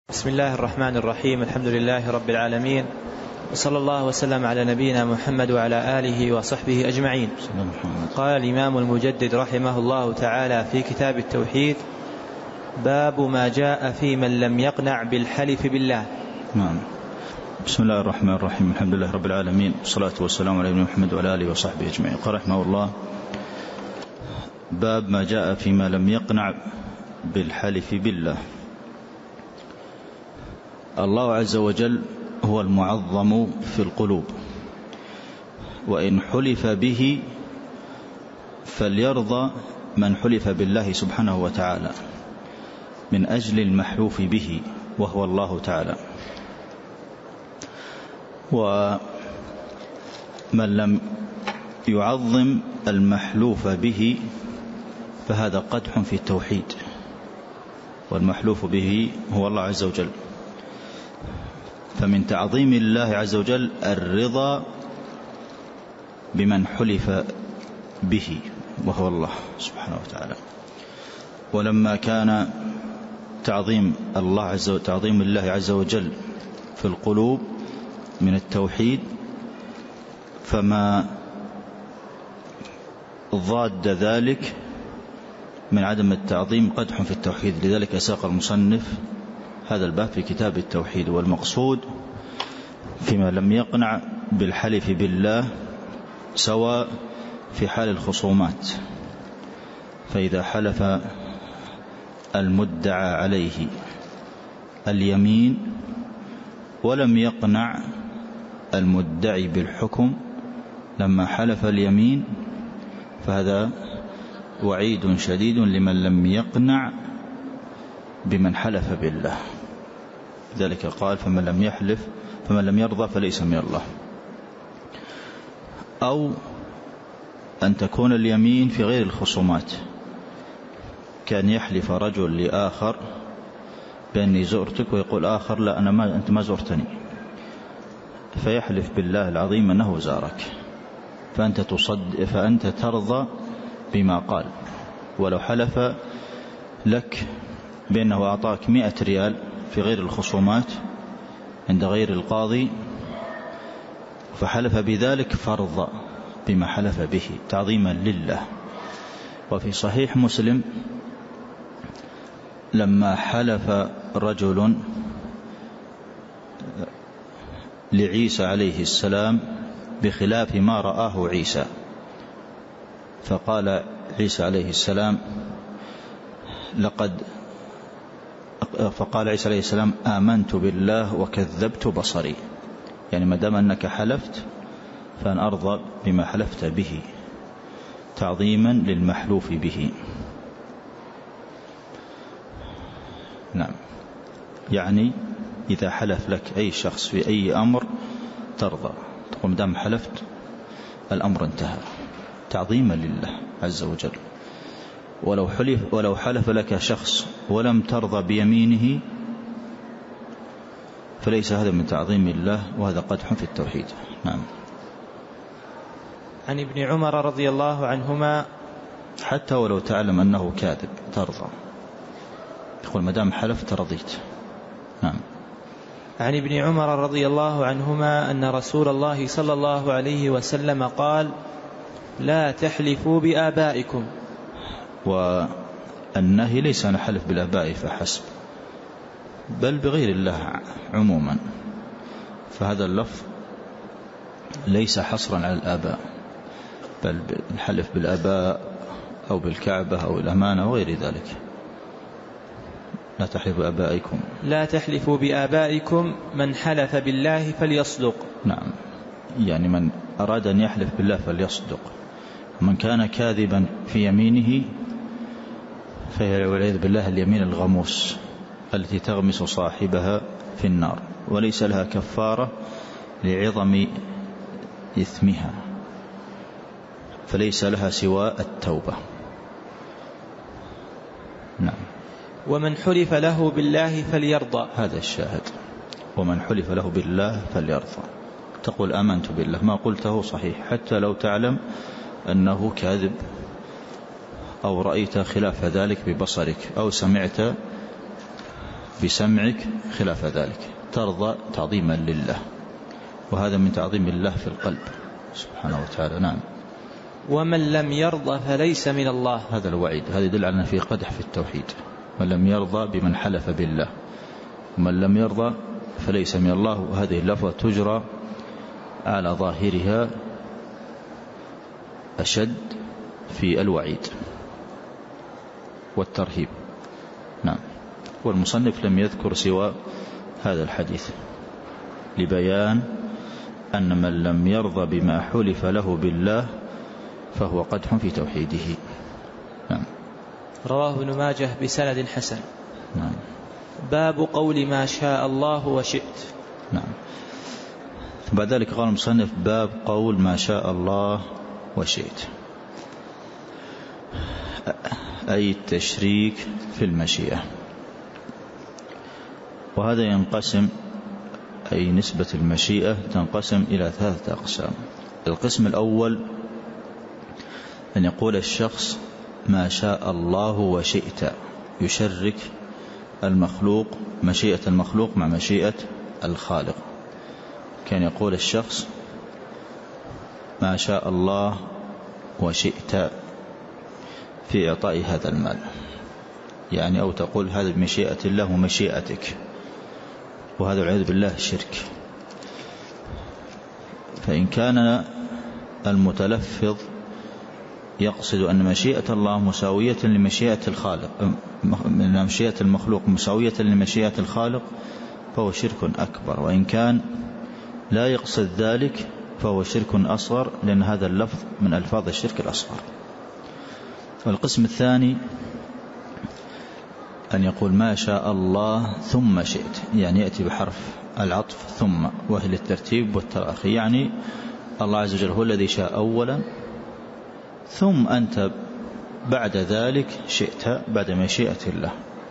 بسم الله الرحمن الرحيم. الحمد لله رب العالمين، وصلى الله وسلم على نبينا محمد وعلى آله وصحبه أجمعين. قال الإمام المجدد رحمه الله تعالى في كتاب التوحيد: باب ما جاء في من لم يقنع بالحلف بالله. بسم الله الرحمن الرحيم. الحمد لله رب العالمين، والصلاة والسلام على محمد وعلى آله وصحبه أجمعين. قال رحمه الله: باب ما جاء فيما لم يقنع بالحلف بالله. الله عز وجل هو المعظم في القلوب، وإن حلف به فليرضى من حلف بالله سبحانه وتعالى من أجل المحلوف به وهو الله تعالى. ومن لم يعظم المحلوف به فهذا قدح في التوحيد، والمحلوف به هو الله عز وجل. فمن تعظيم الله عز وجل الرضا بمن حلف به وهو الله سبحانه وتعالى. ولما كان تعظيم الله عز وجل في القلوب من التوحيد، فما ضاد ذلك من عدم التعظيم قدح في التوحيد. لذلك ساق المصنف هذا الباب في كتاب التوحيد. والمقصود فيما لم يقنع بالحلف بالله سواء في حال الخصومات، فإذا حلف المدعى عليه اليمين ولم يقنع المدعي بالحكم لما حلف اليمين، فهذا وعيد شديد لمن لم يقنع بمن حلف بالله. ذلك قال: فمن لم يرضى فليس من الله. أو أن تكون اليمين في غير الخصومات، كان يحلف رجل لآخر بأني زرتك، ويقول آخر: لا، أنت ما زرتني، فيحلف بالله العظيم أنه زارك، فأنت ترضى بما قال. ولو حلف لك بأنه أعطاك 100 ريال في غير الخصومات عند غير القاضي فحلف بذلك، فرض بما حلف به تعظيما لله. وفي صحيح مسلم لما حلف رجل لعيسى عليه السلام بخلاف ما رآه عيسى، فقال عيسى عليه السلام: آمنت بالله وكذبت بصري. يعني ما دام أنك حلفت فأن أرضى بما حلفت به تعظيما للمحلوف به. نعم، يعني إذا حلف لك أي شخص في أي أمر ترضى، تقول ما دام حلفت الأمر انتهى، تعظيما لله عز وجل. ولو حلف لك شخص ولم ترضى بيمينه فليس هذا من تعظيم الله، وهذا قدح في التوحيد. نعم. عن ابن عمر رضي الله عنهما: حتى ولو تعلم أنه كاذب ترضى، يقول ما دام حلفت رضيت. نعم. عن ابن عمر رضي الله عنهما أن رسول الله صلى الله عليه وسلم قال: لا تحلفوا بآبائكم. والنهي ليس عن الحلف بالآباء فحسب، بل بغير الله عموما، فهذا اللفظ ليس حصرا على الآباء، بل الحلف بالآباء أو بالكعبة أو الأمانة وغير ذلك. لا تحلفوا بآبائكم. لا تحلفوا بآبائكم، من حلف بالله فليصدق. نعم، يعني من أراد أن يحلف بالله فليصدق. من كان كاذبا في يمينه فهي والعياذ بالله اليمين الغموس التي تغمس صاحبها في النار، وليس لها كفارة لعظم إثمها، فليس لها سوى التوبة. نعم. ومن حلف له بالله فليرضى. هذا الشاهد: ومن حلف له بالله فليرضى. تقول آمنت بالله، ما قلته صحيح، حتى لو تعلم أنه كاذب، أو رأيت خلاف ذلك ببصرك، أو سمعت بسمعك خلاف ذلك، ترضى تعظيما لله، وهذا من تعظيم الله في القلب سبحانه وتعالى. نعم. ومن لم يرضى فليس من الله. هذا الوعيد، هذا يدل على أن فيه قدح في التوحيد. من لم يرضى بمن حلف بالله، ومن لم يرضى فليس من الله. وهذه اللفظة تجرى على ظاهرها أشد في الوعيد والترهيب. نعم. والمصنف لم يذكر سوى هذا الحديث لبيان أن من لم يرضى بما حلف له بالله فهو قدح في توحيده. نعم. رواه ابن ماجه بسند حسن. نعم. باب قول ما شاء الله وشئت. نعم. بعد ذلك قال المصنف باب قول ما شاء الله وشئت، أي التشريك في المشيئة. وهذا ينقسم، أي نسبة المشيئة تنقسم إلى 3 أقسام. القسم الأول أن يقول الشخص ما شاء الله وشئت، يشرك المخلوق، مشيئة المخلوق مع مشيئة الخالق. كان يقول الشخص ما شاء الله وشئت في إعطاء هذا المال، يعني أو تقول هذا بمشيئة الله ومشيئتك، وهذا والعياذ بالله شرك. فإن كان المتلفظ يقصد أن مشيئة الله مساوية لمشيئة الخالق، مشيئة المخلوق مساوية لمشيئة الخالق، فهو شرك أكبر. وإن كان لا يقصد ذلك فهو شرك أصغر، لأن هذا اللفظ من ألفاظ الشرك الأصغر. والقسم الثاني أن يقول ما شاء الله ثم شئت، يعني يأتي بحرف العطف ثم، وهي للترتيب والتراخي، يعني الله عز وجل هو الذي شاء أولا، ثم أنت بعد ذلك شئت بعد مشيئة الله،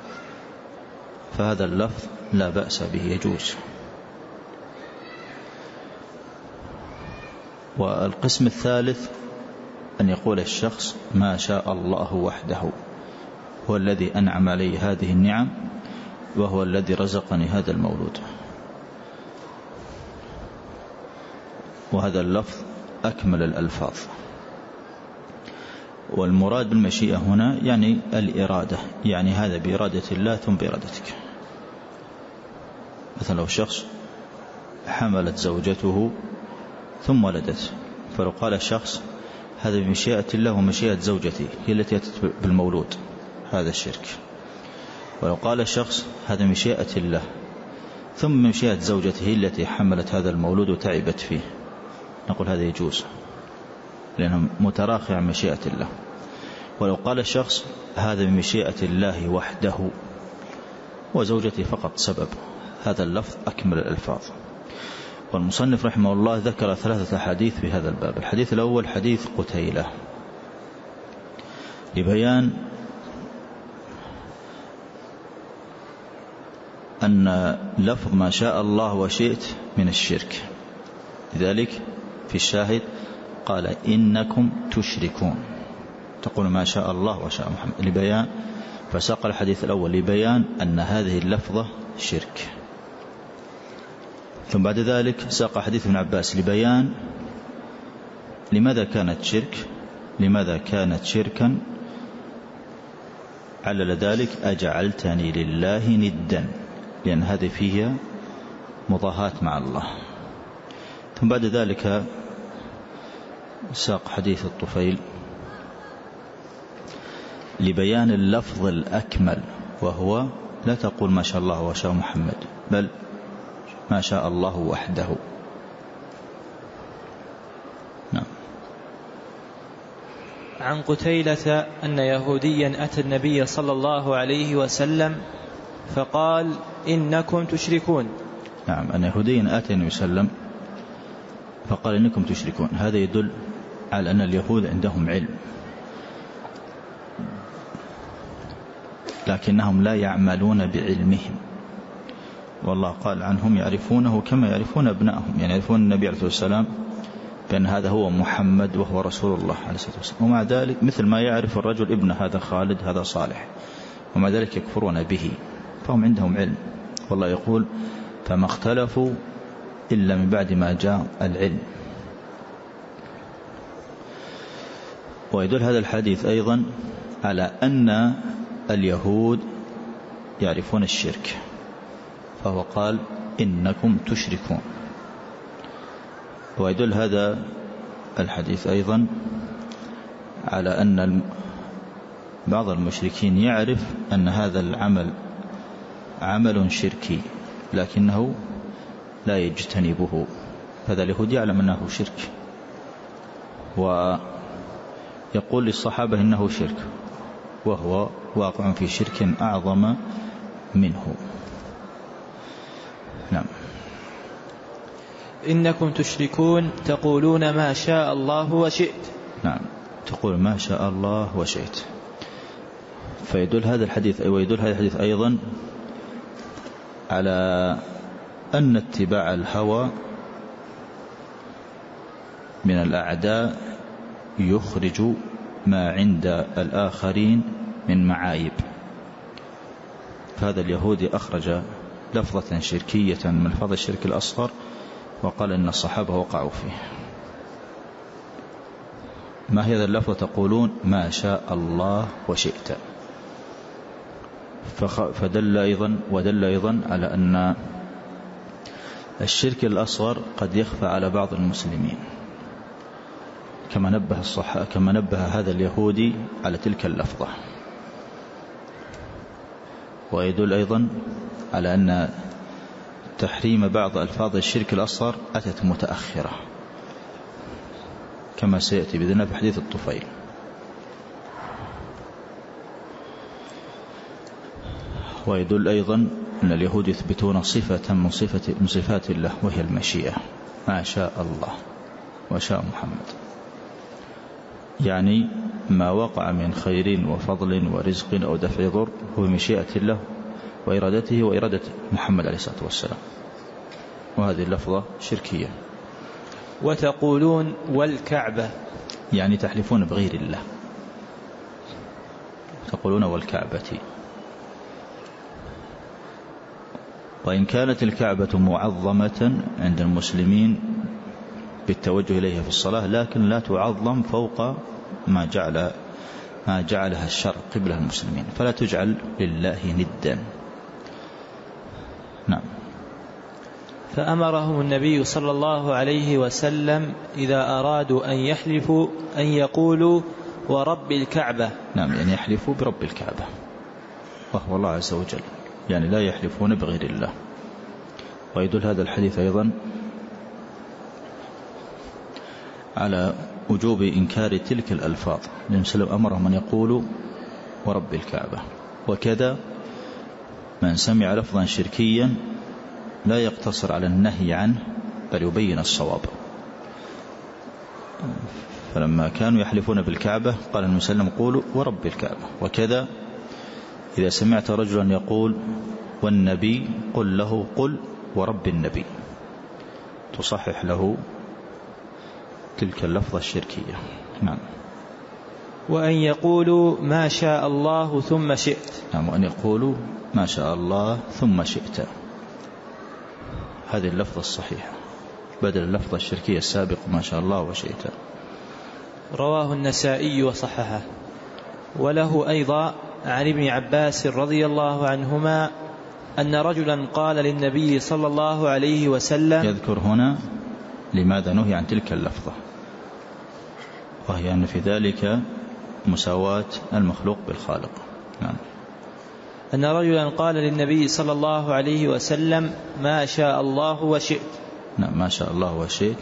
فهذا اللفظ لا بأس به، يجوز. والقسم الثالث أن يقول الشخص ما شاء الله وحده، هو الذي أنعم علي هذه النعم، وهو الذي رزقني هذا المولود، وهذا اللفظ أكمل الألفاظ. والمراد بالمشيئة هنا يعني الإرادة، يعني هذا بإرادة الله ثم بإرادتك. مثلا لو شخص حملت زوجته ثم ولدت، فلو قال الشخص هذا بمشيئة الله ومشيئة زوجتي هي التي أتت بالمولود، هذا الشرك. ولو قال الشخص هذا مشيئة الله ثم مشيئة زوجته هي التي حملت هذا المولود وتعبت فيه، نقول هذا يجوز لأنه متراخي عن مشيئة الله. ولو قال الشخص هذا بمشيئة الله وحده وزوجتي فقط سبب، هذا اللفظ أكمل الألفاظ. والمصنف رحمه الله ذكر 3 أحاديث في هذا الباب. الحديث الأول حديث قتيلة لبيان أن لفظ ما شاء الله وشئت من الشرك، لذلك في الشاهد قال إنكم تشركون، تقول ما شاء الله وشاء محمد، لبيان. فساق الحديث الأول لبيان أن هذه اللفظة شرك. ثم بعد ذلك ساق حديث ابن عباس لبيان لماذا كانت شرك، لماذا كانت شركا، علل ذلك أجعلتني لله ندا، لأن هذه فيها مضاهاة مع الله. ثم بعد ذلك ساق حديث الطفيل لبيان اللفظ الأكمل، وهو لا تقول ما شاء الله وشاء محمد، بل ما شاء الله وحده. نعم. عن قتيلة أن يهوديا أتى النبي صلى الله عليه وسلم فقال إنكم تشركون. نعم، أن يهوديا أتى النبي صلى الله عليه وسلم فقال إنكم تشركون. هذا يدل على أن اليهود عندهم علم، لكنهم لا يعملون بعلمهم، والله قال عنهم يعرفونه كما يعرفون أبنائهم، يعني يعرفون النبي عليه الصلاة والسلام بأن هذا هو محمد وهو رسول الله عليه الصلاة والسلام، ومع ذلك مثل ما يعرف الرجل ابن هذا خالد هذا صالح، ومع ذلك يكفرون به. فهم عندهم علم، والله يقول فما اختلفوا إلا من بعد ما جاء العلم. ويدل هذا الحديث أيضا على أن اليهود يعرفون الشرك، فهو قال إنكم تشركون. ويدل هذا الحديث أيضا على أن بعض المشركين يعرف أن هذا العمل عمل شركي لكنه لا يجتنبه، هذا اليهود يعلم أنه شرك ويقول للصحابة إنه شرك، وهو واقع في شرك أعظم منه. نعم. إنكم تشركون تقولون ما شاء الله وشئت. نعم، تقول ما شاء الله وشئت. فيدل هذا الحديث أيضا على أن اتباع الهوى من الأعداء يخرج ما عند الآخرين من معايب. فهذا اليهودي أخرج لفظة شركية من لفظ الشرك الأصغر وقال إن الصحابة وقعوا فيه. ما هي هذا اللفظة؟ تقولون ما شاء الله وشئت. ودل أيضا على أن الشرك الأصغر قد يخفى على بعض المسلمين، كما نبه هذا اليهودي على تلك اللفظة. ويدل أيضا على أن تحريم بعض ألفاظ الشرك الأصغر أتت متأخرة، كما سيأتي بذلنا في حديث الطفيل. ويدل أيضا أن اليهود يثبتون صفة من صفات الله وهي المشيئة، ما شاء الله وشاء محمد، يعني ما وقع من خير وفضل ورزق أو دفع ضر هو مشيئة الله وإرادته وإرادة محمد عليه الصلاة والسلام، وهذه اللفظة شركية. وتقولون والكعبة، يعني تحلفون بغير الله، تقولون والكعبة. وإن كانت الكعبة معظمة عند المسلمين بالتوجه إليها في الصلاة، لكن لا تعظم فوق ما جعلها الشرع قبلة المسلمين، فلا تجعل لله ندا. نعم. فأمرهم النبي صلى الله عليه وسلم إذا أرادوا أن يحلفوا أن يقولوا ورب الكعبة. نعم، يعني يحلفوا برب الكعبة وهو الله عز وجل، يعني لا يحلفون بغير الله. ويدل هذا الحديث أيضا على وجوب إنكار تلك الألفاظ، لأن سلم أمرهم أن يقولوا ورب الكعبة. وكذا من سمع لفظا شركيا لا يقتصر على النهي عنه بل يبين الصواب. فلما كانوا يحلفون بالكعبة قال النبي صلى الله عليه وسلم قولوا ورب الكعبة. وكذا إذا سمعت رجلا يقول والنبي قل له قل ورب النبي، تصحح له تلك اللفظة الشركية. نعم. وأن يقولوا ما شاء الله ثم شئت. نعم، وأن يقولوا ما شاء الله ثم شئت، هذه اللفظة الصحيحة بدل اللفظة الشركية السابق ما شاء الله وشئت. رواه النسائي وصححه. وله أيضا عن ابن عباس رضي الله عنهما أن رجلا قال للنبي صلى الله عليه وسلم، يذكر هنا لماذا نهي عن تلك اللفظة، وهي أن في ذلك مساواة المخلوق بالخالق. نعم. أن رجلا قال للنبي صلى الله عليه وسلم ما شاء الله وشئت. نعم، ما شاء الله وشئت،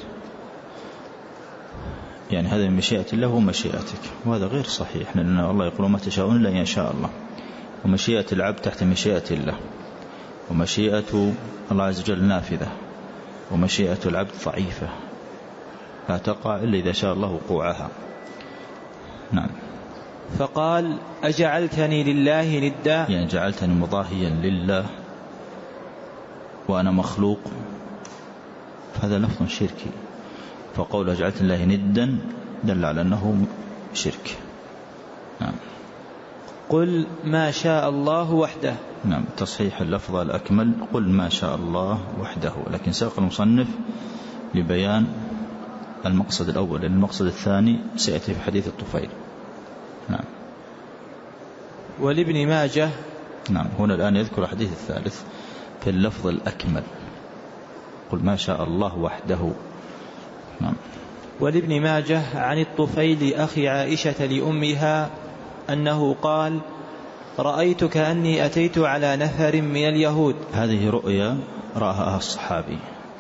يعني هذا من مشيئة الله ومشيئتك، وهذا غير صحيح، لأن الله يقول ما تشاءون إلا إن شاء الله، ومشيئة العبد تحت مشيئة الله، ومشيئة الله عز وجل نافذة، ومشيئة العبد ضعيفة لا تقع إلا إذا شاء الله وقوعها. نعم. فقال أجعلتني لله ندا، يعني جعلتني مضاهيا لله وأنا مخلوق، فهذا لفظ شركي. فقول أجعلت الله ندا دل على أنه شرك. نعم. قل ما شاء الله وحده. نعم، تصحيح اللفظ الأكمل قل ما شاء الله وحده، لكن ساق المصنف لبيان المقصد الأول، لأن المقصد الثاني سيأتي في حديث الطفيل. نعم. ولابن ماجه. نعم، هنا الآن يذكر الحديث الثالث في اللفظ الأكمل قل ما شاء الله وحده. نعم. ولابن ماجه عن الطفيل أخي عائشة لأمها أنه قال رأيت كأني أتيت على نفر من اليهود. هذه رؤيا رآها الصحابي،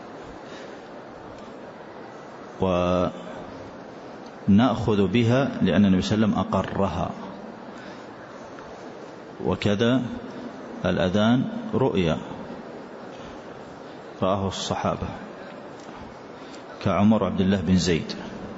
ونأخذ بها لأن النبي صلى الله عليه وسلم أقرها، وكذا الأذان رؤيا رآه الصحابة كعمر وعبد الله بن زيد،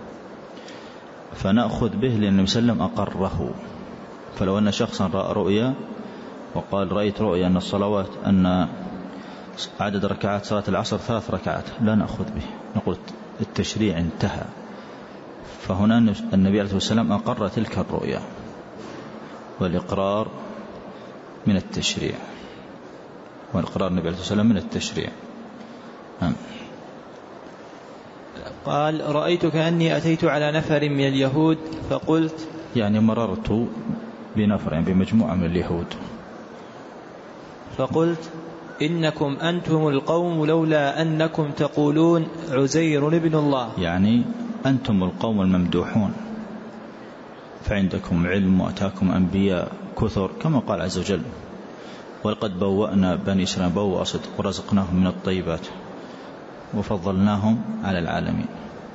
فنأخذ به لأن النبي صلى الله عليه وسلم أقره. فلو أن شخصا رأى رؤيا وقال رأيت رؤيا أن الصلوات أن عدد ركعات صلاة العصر 3 ركعات، لا نأخذ به، نقول التشريع انتهى. فهنا النبي عليه الصلاة والسلام أقر تلك الرؤيا، والإقرار من التشريع، والإقرار النبي عليه الصلاة والسلام من التشريع. قال رأيت كأني أتيت على نفر من اليهود فقلت، يعني مررت بنفر، يعني بمجموعة من اليهود، فقلت إنكم أنتم القوم لولا أنكم تقولون عزير ابن الله، يعني أنتم القوم الممدوحون، فعندكم علم وأتاكم أنبياء كثر كما قال عز وجل ولقد بوأنا بني إسرائيل بوأ صدق ورزقناهم من الطيبات وفضلناهم على العالمين.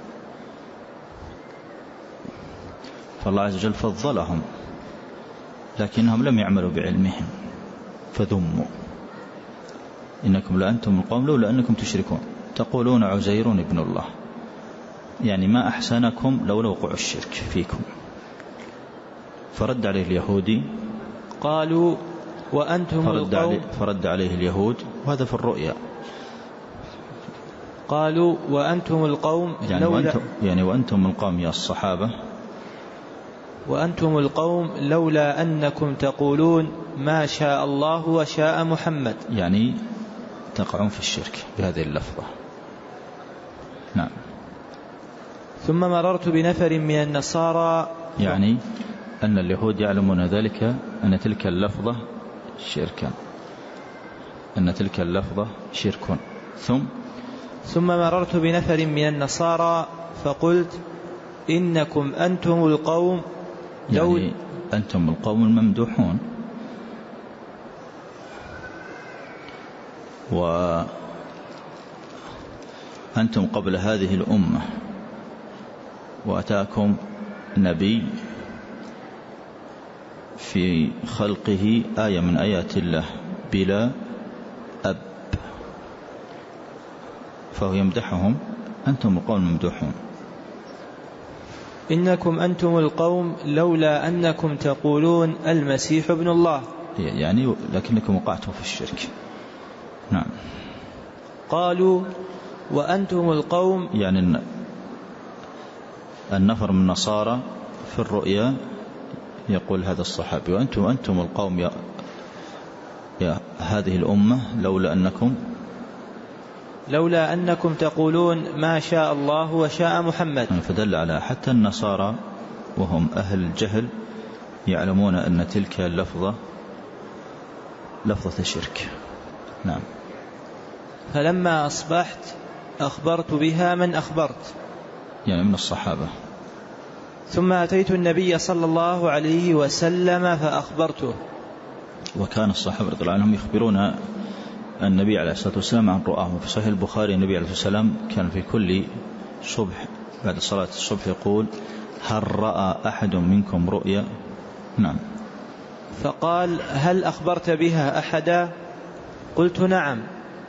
فالله عز وجل فضلهم لكنهم لم يعملوا بعلمهم فذموا. إنكم لأنتم القوم لولا أنكم تشركون تقولون عزير ابن الله، يعني ما أحسنكم لولا وقوع الشرك فيكم. فرد عليه اليهودي قالوا وأنتم القوم، فرد عليه اليهود، وهذا في الرؤيا، قالوا وأنتم القوم يعني وأنتم القوم يا الصحابة، وأنتم القوم لولا أنكم تقولون ما شاء الله وشاء محمد، يعني تقعون في الشرك بهذه اللفظة. نعم. ثم مررت بنفر من النصارى، يعني أن اليهود يعلمون ذلك أن تلك اللفظة شركا، أن تلك اللفظة شرك. ثم مررت بنفر من النصارى فقلت إنكم أنتم القوم، يعني أنتم القوم الممدوحون، وأنتم قبل هذه الأمة، وأتاكم نبي في خلقه آية من آيات الله بلا أب، فهو يمدحهم أنتم القوم الممدوحون. إنكم أنتم القوم لولا أنكم تقولون المسيح ابن الله، يعني لكنكم وقعتم في الشرك. نعم. قالوا وأنتم القوم، يعني النفر من النصارى في الرؤيا يقول هذا الصحابي وأنتم القوم يا هذه الأمة لولا أنكم تقولون ما شاء الله وشاء محمد. فدل على حتى النصارى وهم أهل الجهل يعلمون أن تلك اللفظة لفظة الشرك. نعم. فلما أصبحت أخبرت بها من أخبرت، يعني من الصحابة. ثم أتيت النبي صلى الله عليه وسلم فأخبرته. وكان الصحابة رضي الله عنهم يخبرون النبي عليه الصلاة والسلام عن رؤاهم. في صحيح البخاري النبي عليه الصلاة والسلام كان في كل صبح بعد صلاة الصبح يقول هل رأى أحد منكم رؤيا؟ نعم. فقال هل أخبرت بها أحدا؟ قلت نعم.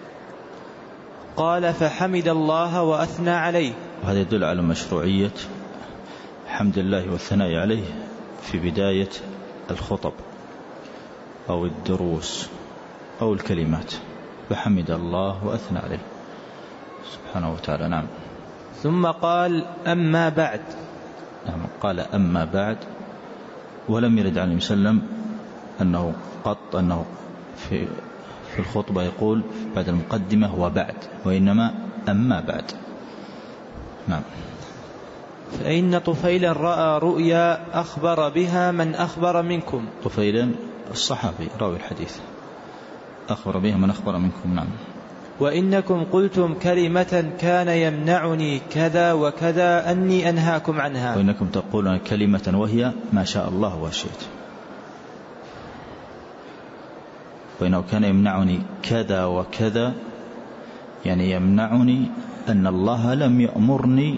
قال فحمد الله وأثنى عليه. وهذا يدل على مشروعية حمد الله والثناء عليه في بداية الخطب أو الدروس أو الكلمات، فحمد الله وأثنى عليه سبحانه وتعالى. نعم. ثم قال أما بعد. نعم، قال أما بعد، ولم يرد عن النبي صلى الله عليه وسلم أنه في الخطبة يقول بعد المقدمة وبعد، وإنما أما بعد. نعم. فإن طفيلا رأى رؤيا أخبر بها من أخبر منكم. طفيلا الصحابي راوي الحديث أخبر بها من أخبر منكم. نعم. وإنكم قلتم كلمة كان يمنعني كذا وكذا أني أنهاكم عنها. وإنكم تقولون كلمة وهي ما شاء الله وشئت. وإنه كان يمنعني كذا وكذا، يعني يمنعني أن الله لم يأمرني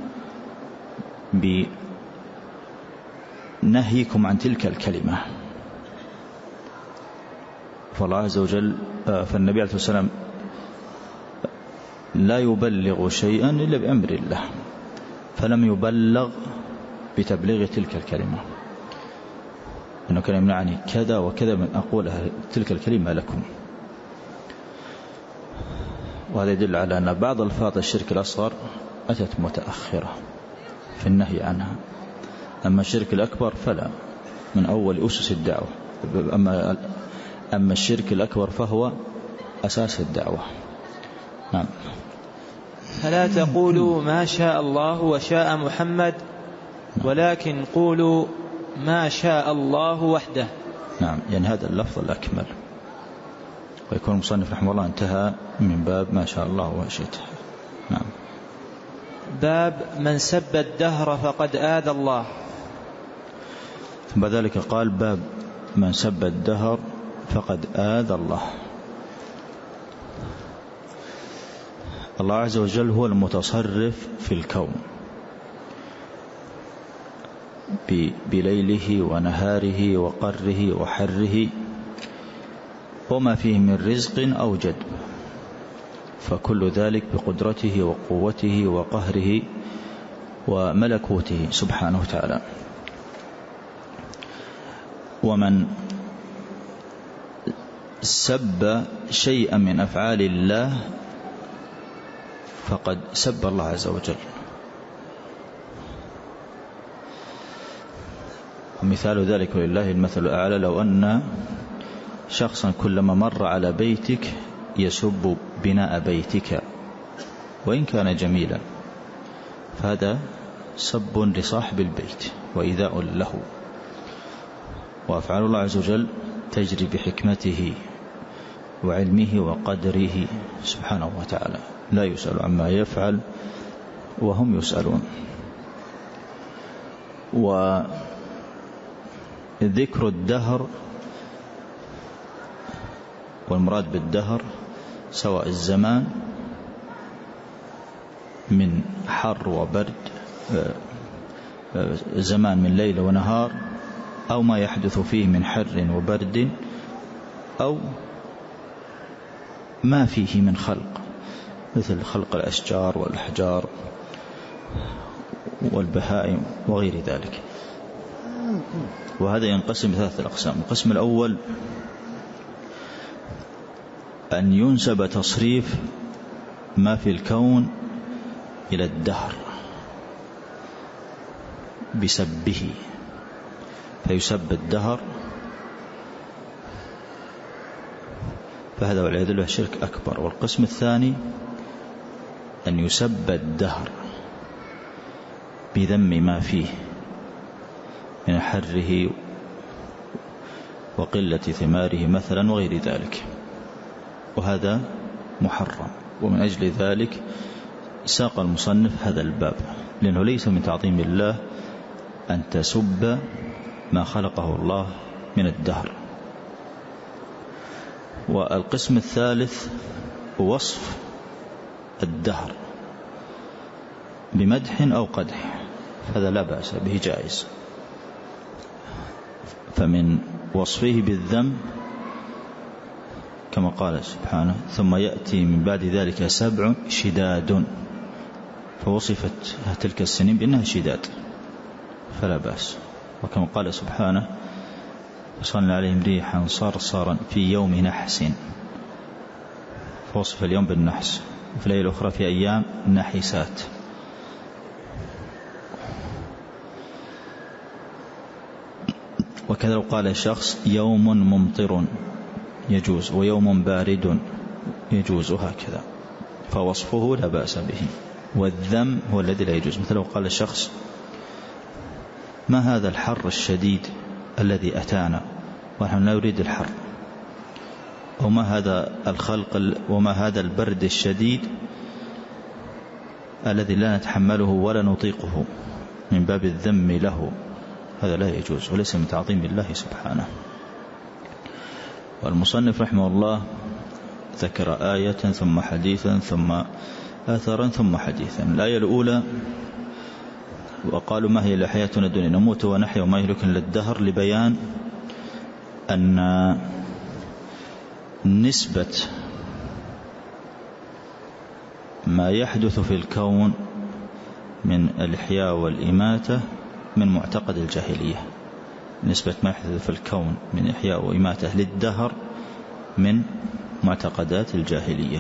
بنهيكم عن تلك الكلمة. فالله عز وجل فالنبي عليه الصلاة والسلام لا يبلغ شيئا إلا بأمر الله، فلم يبلغ بتبليغ تلك الكلمة. إنه كان يمنعني كذا وكذا من أقول تلك الكلمة لكم. وهذا يدل على أن بعض ألفاظ الشرك الأصغر أتت متأخرة في النهي عنها، أما الشرك الأكبر فلا، من أول أسس الدعوة. أما الشرك الأكبر فهو أساس الدعوة. نعم. فلا تقولوا ما شاء الله وشاء محمد، ولكن قولوا ما شاء الله وحده. نعم، يعني هذا اللفظ الأكمل. ويكون المصنف رحمه الله انتهى من باب ما شاء الله وشئت. نعم. باب من سب الدهر فقد آذى الله. ثم ذلك قال باب من سب الدهر فقد آذى الله. الله عز وجل هو المتصرف في الكون بليله ونهاره وقره وحره وما فيه من رزق أو جدب، فكل ذلك بقدرته وقوته وقهره وملكوته سبحانه وتعالى. ومن سب شيئا من أفعال الله فقد سب الله عز وجل. ومثال ذلك ولله المثل الأعلى، لو أن شخصا كلما مر على بيتك يسب بناء بيتك وإن كان جميلا، فهذا سب لصاحب البيت وإيذاء له. وأفعال الله عز وجل تجري بحكمته وعلمه وقدره سبحانه وتعالى، لا يسأل عما يفعل وهم يسألون. وذكر الدهر، والمراد بالدهر سواء الزمان من حر وبرد، زمان من ليل ونهار، أو ما يحدث فيه من حر وبرد، أو ما فيه من خلق مثل خلق الأشجار والأحجار والبهائم وغير ذلك. وهذا ينقسم ثلاثة أقسام. القسم الأول أن ينسب تصريف ما في الكون إلى الدهر بسبه، فيسب الدهر، فهذا والعياذ بالله شرك أكبر. والقسم الثاني أن يسب الدهر بذم ما فيه من حره وقلة ثماره مثلا وغير ذلك، وهذا محرم. ومن أجل ذلك ساق المصنف هذا الباب، لأنه ليس من تعظيم الله أن تسب ما خلقه الله من الدهر. والقسم الثالث وصف الدهر بمدح أو قدح، هذا لا بأس به، جائز. فمن وصفه بالذم كما قال سبحانه ثم يأتي من بعد ذلك 7 شداد، فوصفت تلك السنين بأنها شداد فلا بأس. وكما قال سبحانه وصلنا عليهم ريحا صرصرا في يوم نحس، فوصف اليوم بالنحس، وفي الآية الأخرى في أيام نحسات. وكذا لو قال شخص يوم ممطر يجوز، ويوم بارد يجوز، هكذا، فوصفه لا بأس به. والذم هو الذي لا يجوز. مثل لو قال الشخص ما هذا الحر الشديد الذي أتانا ونحن لا نريد الحر، أو ما هذا الخلق وما هذا البرد الشديد الذي لا نتحمله ولا نطيقه، من باب الذم له، هذا لا يجوز وليس من تعظيم الله سبحانه. والمصنف رحمه الله ذكر آية ثم حديثا ثم آثارا ثم حديثا. الآية الأولى وقالوا ما هي إلا حياتنا الدنيا نموت ونحيا وما يهلكنا إلا الدهر، لبيان أن نسبة ما يحدث في الكون من الإحياء والإماتة من معتقد الجاهلية، نسبة ما يحدث في الكون من إحياء وإماتة للدهر من معتقدات الجاهلية.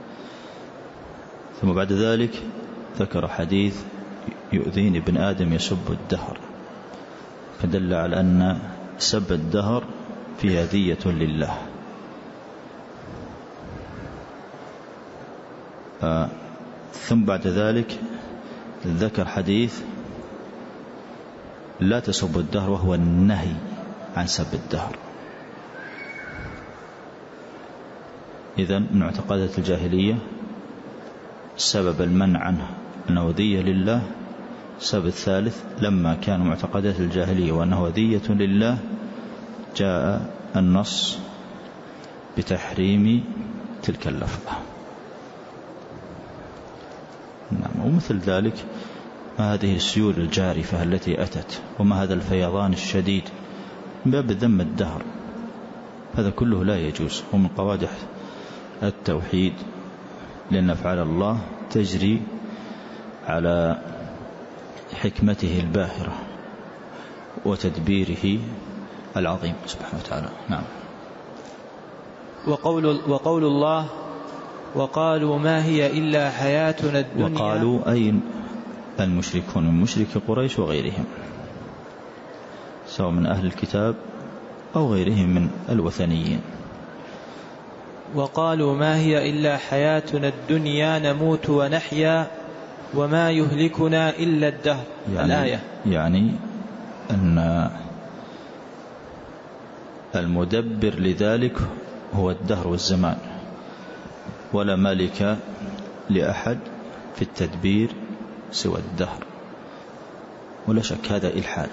ثم بعد ذلك ذكر حديث يؤذيني ابن آدم يسب الدهر، فدل على أن سب الدهر فيها أذية لله. ثم بعد ذلك ذكر حديث لا تسب الدهر، وهو النهي عن سب الدهر. إذن من معتقدات الجاهلية سبب المنع عنه أنه أذية لله. السبب الثالث لما كان معتقدات الجاهلية وأنه أذية لله جاء النص بتحريم تلك اللفظة. نعم. ومثل ذلك ما هذه السيول الجارفة التي أتت، وما هذا الفيضان الشديد، من باب ذم الدهر، هذا كله لا يجوز. ومن قوادح التوحيد لأن أفعال الله تجري على حكمته الباهرة وتدبيره العظيم سبحانه وتعالى. نعم. وقول الله وقالوا ما هي إلا حياتنا الدنيا. وقالوا أي المشركون من مشرك قريش وغيرهم، سواء من أهل الكتاب أو غيرهم من الوثنيين. وقالوا ما هي إلا حياتنا الدنيا نموت ونحيا وما يهلكنا إلا الدهر. الآية يعني أن المدبر لذلك هو الدهر والزمان، ولا مالك لأحد في التدبير سوى الدهر، ولا شك هذا إلحاد.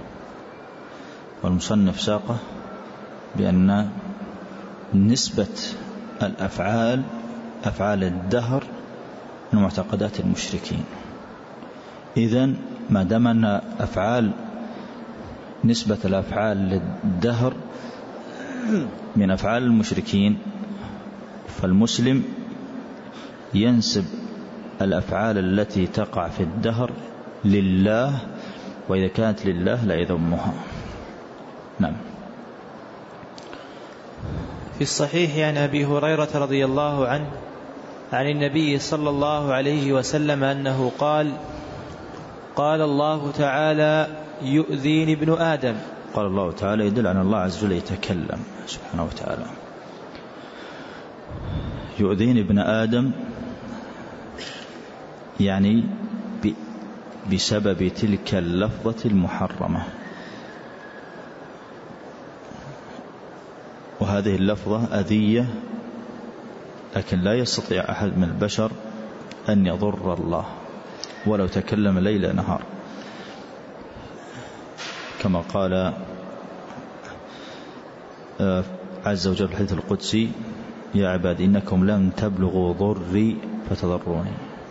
والمصنف ساقه بأن نسبة الأفعال أفعال الدهر من معتقدات المشركين. إذن ما دام أن أفعال نسبة الأفعال للدهر من أفعال المشركين، فالمسلم ينسب الأفعال التي تقع في الدهر لله، وإذا كانت لله لا يذمها. نعم. في الصحيح عن أبي هريرة رضي الله عنه عن النبي صلى الله عليه وسلم أنه قال الله تعالى يؤذيني ابن آدم. قال الله تعالى يدل على الله عز وجل يتكلم سبحانه وتعالى. يؤذيني ابن آدم يعني بسبب تلك اللفظة المحرمة، وهذه اللفظة أذية، لكن لا يستطيع أحد من البشر أن يضر الله ولو تكلم ليل نهار، كما قال عز وجل في الحديث القدسي يا عباد إنكم لن تبلغوا ضري فتضروني.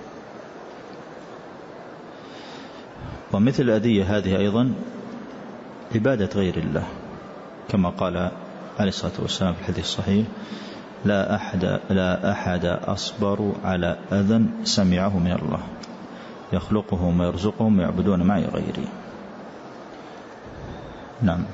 ومثل الأذية هذه أيضا عبادة غير الله، كما قال عليه الصلاة والسلام في الحديث الصحيح لا أحد أصبر على أذى سمعه من الله يخلقهم ويرزقهم ويعبدون معي غيري. نعم.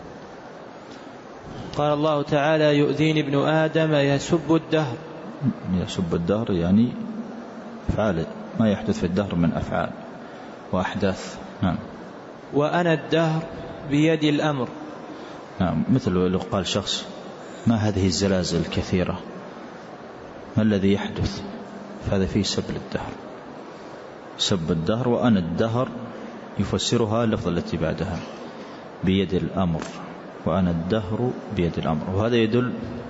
قال الله تعالى يؤذيني ابن آدم يسب الدهر. يسب الدهر يعني أفعال ما يحدث في الدهر من أفعال وأحداث. نعم. وأنا الدهر بيد الأمر. نعم، مثل لو قال شخص ما هذه الزلازل الكثيرة، ما الذي يحدث؟ فهذا فيه سب للدهر، سب الدهر. وأنا الدهر يفسرها اللفظة التي بعدها بيد الأمر، وأنا الدهر بيد الأمر. وهذا يدل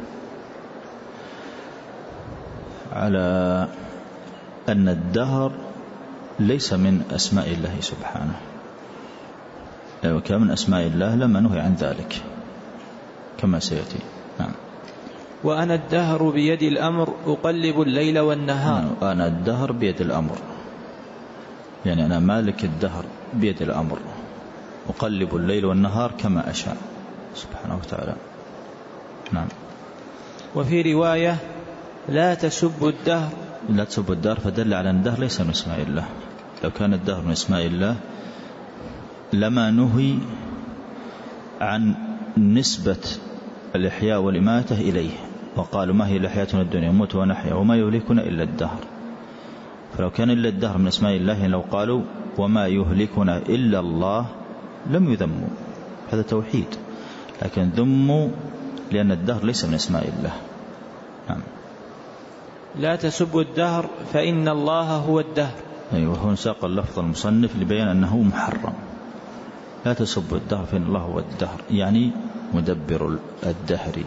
على أن الدهر ليس من أسماء الله سبحانه، لو كان من أسماء الله لما نهي عن ذلك كما سيأتي. نعم. وأنا الدهر بيد الأمر أقلب الليل والنهار. نعم. أنا الدهر بيد الأمر، يعني أنا مالك الدهر بيد الأمر، أقلب الليل والنهار كما أشاء سبحانه وتعالى. نعم. وفي رواية لا تسب الدهر، لا تسب الدهر، فدل على أن الدهر ليس من اسماء الله. لو كان الدهر من اسماء الله لما نهي عن نسبة الإحياء والإماتة إليه، وقالوا ما هي لحياتنا الدنيا نموت ونحيا وما يهلكنا إلا الدهر. فلو كان إلا الدهر من اسماء الله لو قالوا وما يهلكنا إلا الله لم يذموا، هذا توحيد، لكن ذموا لأن الدهر ليس من اسماء الله. نعم. لا تسب الدهر فإن الله هو الدهر. أيوة، هو ساق اللفظ المصنف لبيان أنه محرم. لا تسب الدهر فإن الله هو الدهر، يعني مدبر الدهر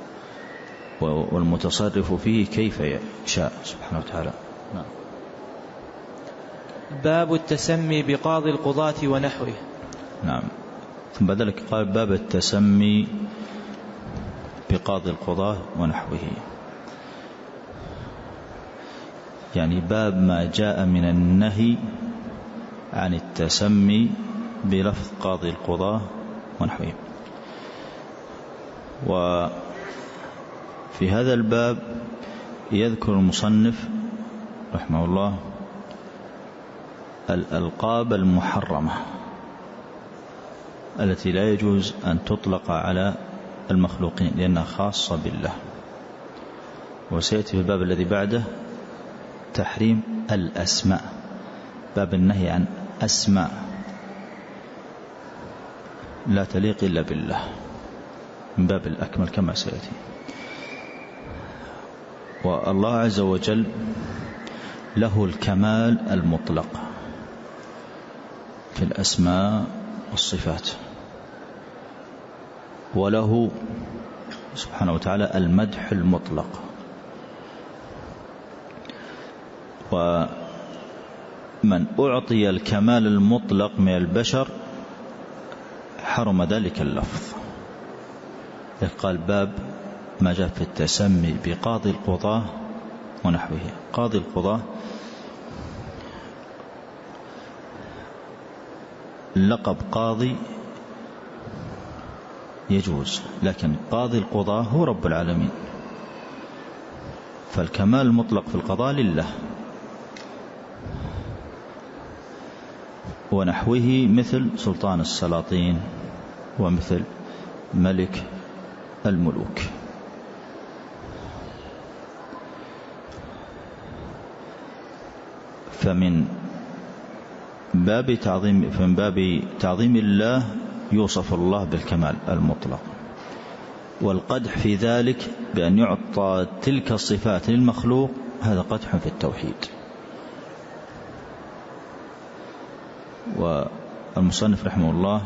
والمتصرف فيه كيف يشاء سبحانه وتعالى. نعم. باب التسمي بقاضي القضاة ونحوه. نعم. ثم بعد ذلك قال باب التسمي بقاضي القضاة ونحوه، يعني باب ما جاء من النهي عن التسمي بلفظ قاضي القضاة ونحوه. وفي هذا الباب يذكر المصنف رحمه الله الألقاب المحرمة التي لا يجوز أن تطلق على المخلوقين لأنها خاصة بالله. وسيأتي في الباب الذي بعده تحريم الأسماء، باب النهي عن أسماء لا تليق إلا بالله من باب الأكمل كما سيأتي. والله عز وجل له الكمال المطلق في الأسماء والصفات، وله سبحانه وتعالى المدح المطلق. ومن أعطي الكمال المطلق من البشر حرم ذلك اللفظ. قال باب ما جاء في التسمي بقاضي القضاة ونحوه. قاضي القضاة لقب قاضي يجوز، لكن قاضي القضاة هو رب العالمين، فالكمال المطلق في القضاء لله. ونحوه مثل سلطان السلاطين ومثل ملك الملوك. فمن باب تعظيم الله يوصف الله بالكمال المطلق، والقدح في ذلك بأن يعطى تلك الصفات للمخلوق هذا قدح في التوحيد. والمصنف رحمه الله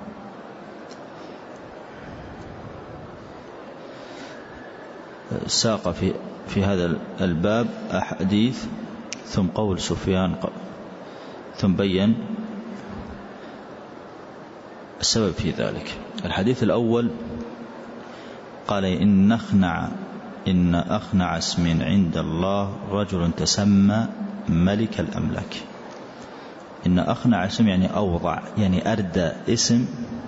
ساق في هذا الباب أحاديث ثم قول سفيان ثم بين السبب في ذلك. الحديث الأول قال إن أخنع اسم عند الله رجل تسمى ملك الأملاك. إن أخنع اسم يعني أوضع، يعني أردى اسم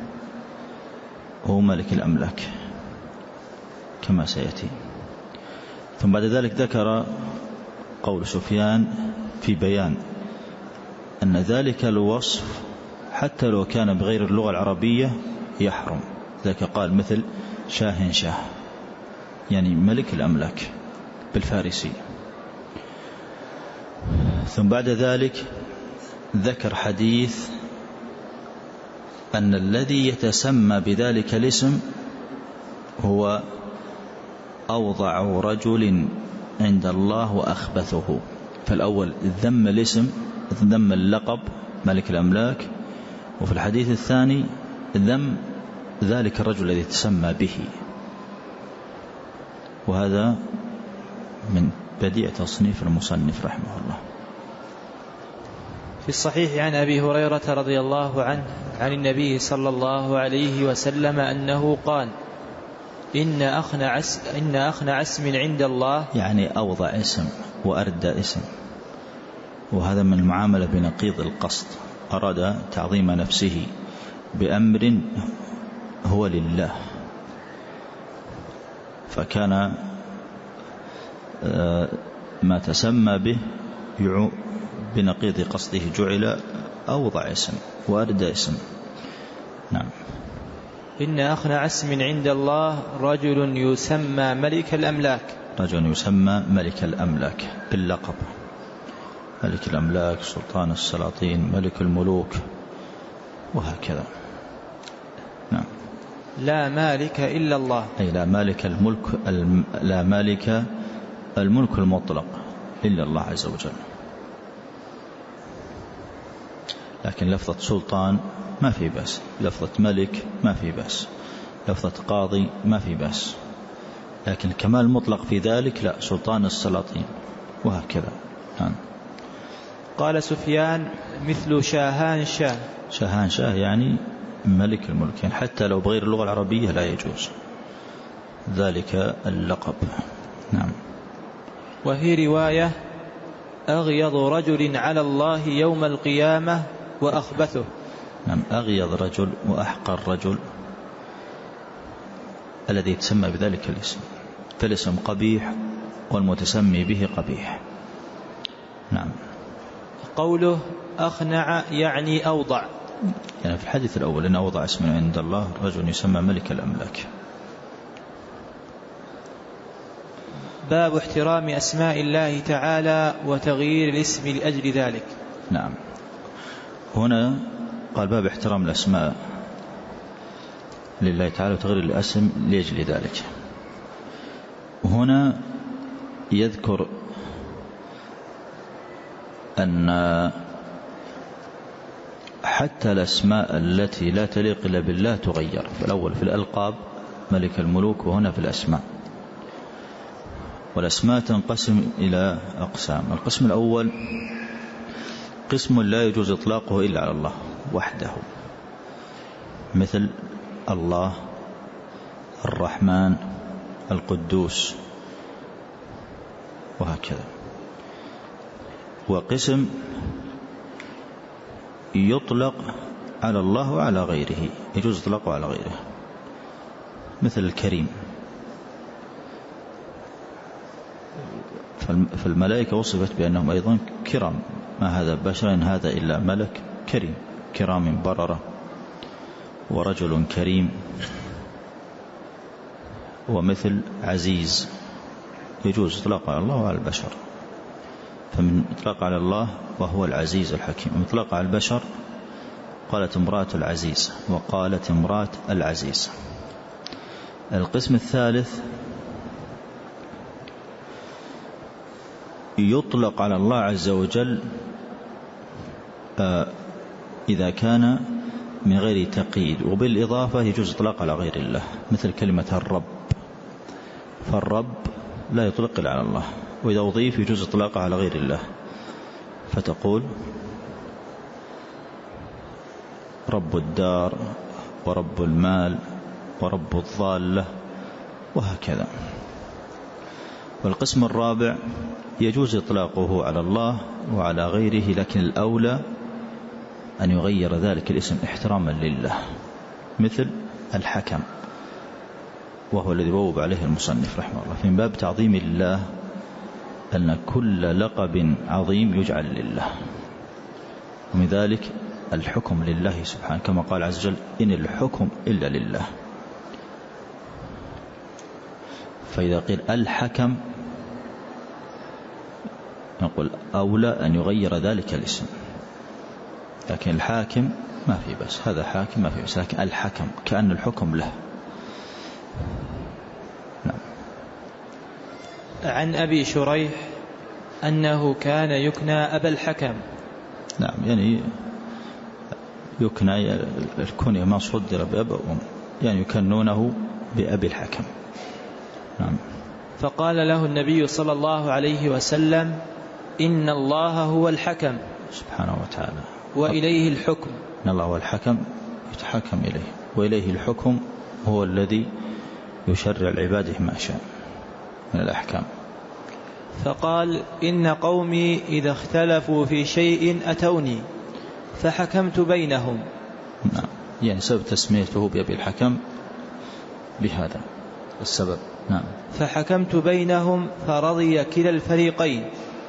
هو ملك الأملاك كما سيأتي. ثم بعد ذلك ذكر قول سفيان في بيان أن ذلك الوصف حتى لو كان بغير اللغة العربية يحرم. ذلك قال مثل شاه شاه، يعني ملك الأملاك بالفارسي. ثم بعد ذلك ذكر حديث أن الذي يتسمى بذلك الاسم هو أوضع رجل عند الله وأخبثه. فالأول ذم الاسم، ذم اللقب ملك الأملاك، وفي الحديث الثاني ذم ذلك الرجل الذي تسمى به. وهذا من بديع تصنيف المصنف رحمه الله. في الصحيح عن أبي هريرة رضي الله عنه عن النبي صلى الله عليه وسلم أنه قال: إن أخنع اسم عند الله، يعني أوضع اسم وأردى اسم، وهذا من المعاملة بنقيض القصد. أراد تعظيم نفسه بأمر هو لله، فكان ما تسمى به بنقيض قصده جعل أوضع اسم وأردى اسم. نعم. إن أخنع اسم عند الله رجل يسمى ملك الأملاك، رجل يسمى ملك الأملاك باللقب، ملك الأملاك، سلطان السلاطين، ملك الملوك، وهكذا. نعم. لا مالك إلا الله، أي لا مالك الملك، لا مالك الملك المطلق إلا الله عز وجل. لكن لفظة سلطان ما في بأس، لفظة ملك ما في بأس، لفظة قاضي ما في بأس، لكن كمال مطلق في ذلك لا، سلطان السلاطين، وهكذا. قال سفيان: مثل شاهان شاه. شاهان شاه يعني ملك الملك، يعني حتى لو بغير اللغة العربية لا يجوز ذلك اللقب. نعم. وفي رواية: أغيض رجل على الله يوم القيامة وأخبثه. نعم. أغيض رجل وأحقر رجل الذي يتسمى بذلك الاسم، فالاسم قبيح والمتسمي به قبيح. نعم. قوله أخنع يعني أوضع، يعني في الحديث الأول أن أوضع اسم عند الله رجل يسمى ملك الأملاك. باب احترام أسماء الله تعالى وتغيير الاسم لأجل ذلك. نعم. هنا قال باب احترام الأسماء لله تعالى وتغيير الاسم لأجل ذلك. هنا يذكر أن حتى الأسماء التي لا تليق إلا بالله تغير. فالأول في الألقاب ملك الملوك، وهنا في الأسماء. والأسماء تنقسم إلى أقسام. القسم الأول قسم لا يجوز إطلاقه إلا على الله وحده، مثل الله، الرحمن، القدوس، وهكذا. وقسم يطلق على الله وعلى غيره، يجوز إطلاقه على غيره، مثل الكريم. فالملائكة وصفت بأنهم أيضا كرام، ما هذا بشر إن هذا إلا ملك كريم، كرام بررة، ورجل كريم. ومثل عزيز يجوز إطلاق على الله وعلى البشر. فمن إطلاق على الله وهو العزيز الحكيم، ومن إطلاق على البشر قالت امرأة العزيز وقالت امرأة العزيز. القسم الثالث يطلق على الله عز وجل إذا كان من غير تقييد، وبالإضافة يجوز إطلاق على غير الله، مثل كلمة الرب، فالرب لا يطلق إلا على الله، وإذا أضيف يجوز إطلاقه على غير الله، فتقول رب الدار، ورب المال، ورب الضالة، وهكذا. والقسم الرابع يجوز إطلاقه على الله وعلى غيره، لكن الأولى أن يغير ذلك الاسم احتراما لله، مثل الحكم، وهو الذي بوب عليه المصنف رحمه الله في باب تعظيم الله، أن كل لقب عظيم يجعل لله، ومن ذلك الحكم لله سبحانه، كما قال عز وجل: إن الحكم إلا لله. فإذا قيل الحكم نقول أولى أن يغير ذلك الاسم. لكن الحاكم ما في بس، هذا حاكم ما في بس، لكن الحكم كأن الحكم له. نعم. عن أبي شريح أنه كان يكنى أبا الحكم. نعم، يعني يكنى الكنية ما صدر بأب وأم، يعني يكنونه بأبي الحكم. نعم. فقال له النبي صلى الله عليه وسلم: إن الله هو الحكم سبحانه وتعالى وإليه الحكم. إن الله هو الحكم يتحكم إليه، وإليه الحكم، هو الذي يشرع لعباده ما شاء من الأحكام. فقال: إن قومي إذا اختلفوا في شيء أتوني فحكمت بينهم. نعم، يعني سبب تسميته بأبي الحكم بهذا السبب. نعم. فحكمت بينهم فرضي كلا الفريقين.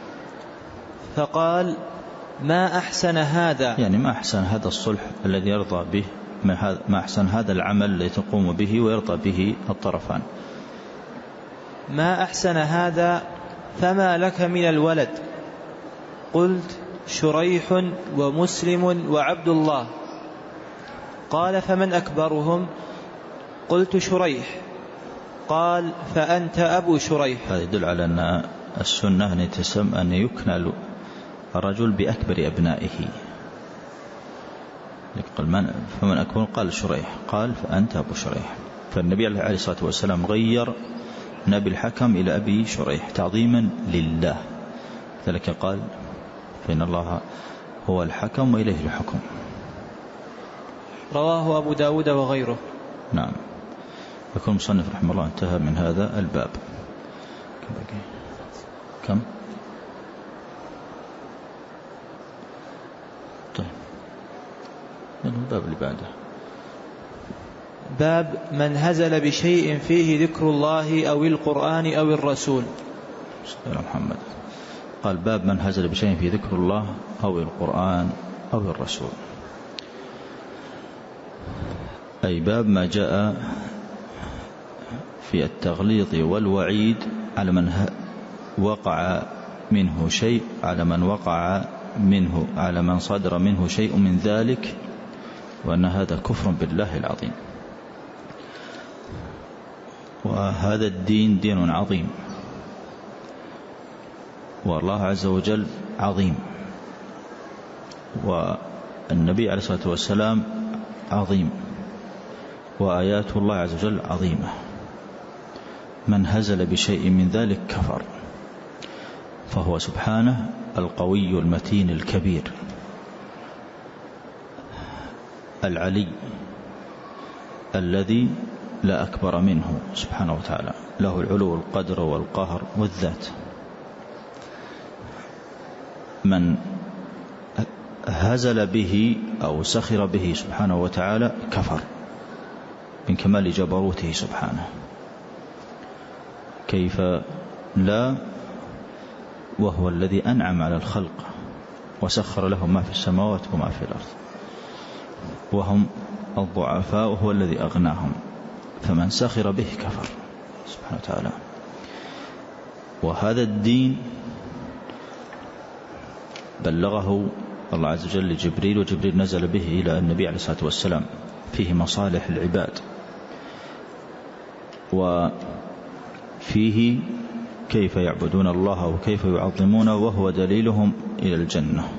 فقال: ما أحسن هذا، يعني ما أحسن هذا الصلح الذي يرضى به، ما أحسن هذا العمل الذي تقوم به ويرضى به الطرفان. ما أحسن هذا، فما لك من الولد؟ قلت: شريح ومسلم وعبد الله. قال: فمن أكبرهم؟ قلت: شريح. قال: فأنت أبو شريح. هذا يدل على أن السنة أن يكنى الرجل بأكبر أبنائه. يقول: فمن أكبر؟ قال: شريح. قال: فأنت أبو شريح. فالنبي عليه الصلاة والسلام غير نبي الحكم إلى أبي شريح تعظيما لله، ذلك قال: فإن الله هو الحكم وإليه الحكم. رواه أبو داود وغيره. نعم. يكون مصنف رحمه الله انتهى من هذا الباب. كم؟ طيب، الباب اللي بعده باب من هزل بشيء فيه ذكر الله أو القرآن أو الرسول. سيدنا محمد قال: باب من هزل بشيء فيه ذكر الله أو القرآن أو الرسول، أي باب ما جاء في التغليظ والوعيد على من وقع منه شيء، على من صدر منه شيء من ذلك، وأن هذا كفر بالله العظيم. وهذا الدين دين عظيم، والله عز وجل عظيم، والنبي عليه الصلاة والسلام عظيم، وآيات الله عز وجل عظيمة. من هزل بشيء من ذلك كفر، فهو سبحانه القوي المتين الكبير العلي الذي لا أكبر منه سبحانه وتعالى، له العلو والقدر والقهر والذات. من هزل به أو سخر به سبحانه وتعالى كفر من كمال جبروته سبحانه. كيف لا وهو الذي أنعم على الخلق وسخر لهم ما في السماوات وما في الأرض، وهم الضعفاء وهو الذي أغناهم. فمن سخر به كفر سبحانه وتعالى. وهذا الدين بلغه الله عز وجل لجبريل، وجبريل نزل به إلى النبي عليه الصلاة والسلام، فيه مصالح العباد، وفيه كيف يعبدون الله وكيف يعظمونه، وهو دليلهم إلى الجنة.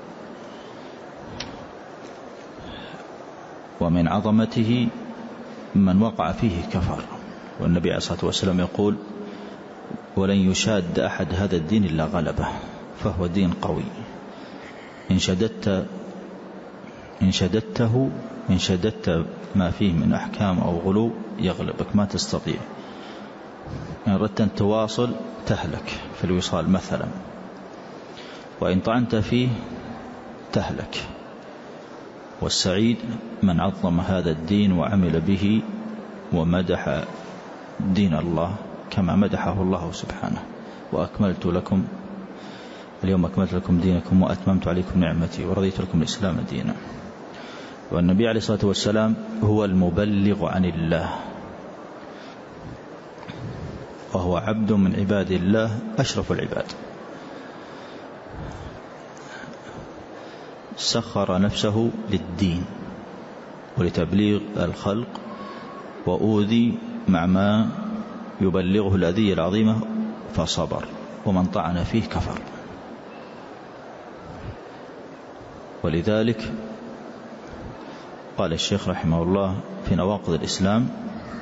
ومن عظمته من وقع فيه كفر، والنبي عليه الصلاة والسلام يقول: ولن يشاد أحد هذا الدين إلا غلبه، فهو دين قوي. إن شددت ما فيه من أحكام أو غلو يغلبك، ما تستطيع. إن أردت أن تواصل تهلك في الوصال مثلا، وإن طعنت فيه تهلك. والسعيد من عظم هذا الدين وعمل به ومدح دين الله كما مدحه الله سبحانه: اليوم أكملت لكم دينكم وأتممت عليكم نعمتي ورضيت لكم الإسلام دينا. والنبي عليه الصلاة والسلام هو المبلغ عن الله، وهو عبد من عباد الله أشرف العباد، سخر نفسه للدين ولتبليغ الخلق وأوذي مع ما يبلغه الأذية العظيمة فصبر، ومن طعن فيه كفر. ولذلك قال الشيخ رحمه الله في نواقض الإسلام: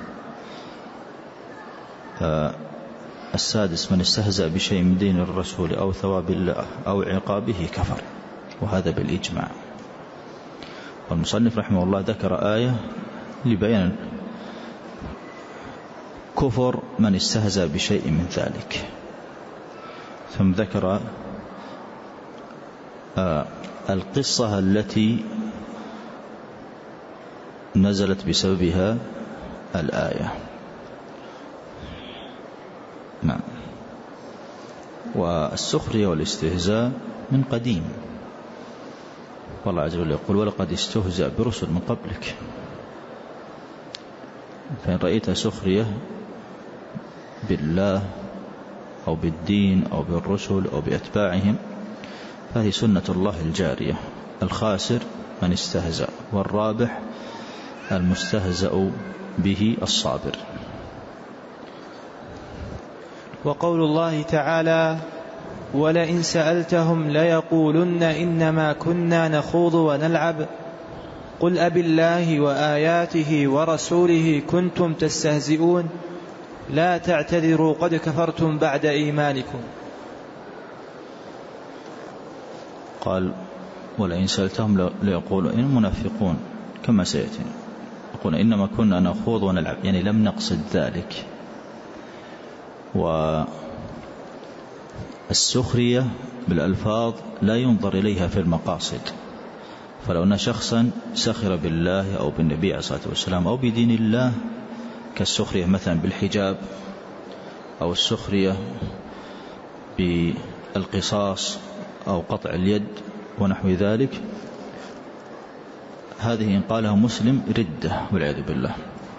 السادس من استهزأ بشيء من دين الرسول أو ثواب الله أو عقابه كفر، وهذا بالإجماع. والمصنف رحمه الله ذكر آية لبيان كفر من استهزأ بشيء من ذلك، ثم ذكر القصة التي نزلت بسببها الآية. نعم. والسخرية والاستهزاء من قديم، والله عز وجل يقول: ولقد استهزأ برسل من قبلك. فإن رأيت سخرية بالله أو بالدين أو بالرسل أو بأتباعهم فهذه سنة الله الجارية. الخاسر من استهزأ، والرابح المستهزأ به الصابر. وقول الله تعالى: ولئن سألتهم ليقولن إنما كنا نخوض ونلعب قل أبالله وآياته ورسوله كنتم تستهزئون لا تعتذروا قد كفرتم بعد إيمانكم. قال: ولئن سألتهم ليقولوا إن المنافقون كما سيأتي يقول إنما كنا نخوض ونلعب، يعني لم نقصد ذلك. والسخرية بالألفاظ لا ينظر إليها في المقاصد، فلو أن شخصا سخر بالله أو بالنبي عليه الصلاة والسلام أو بدين الله، كالسخرية مثلا بالحجاب أو السخرية بالقصاص أو قطع اليد ونحو ذلك، هذه إن قالها مسلم ردة والعياذ بالله.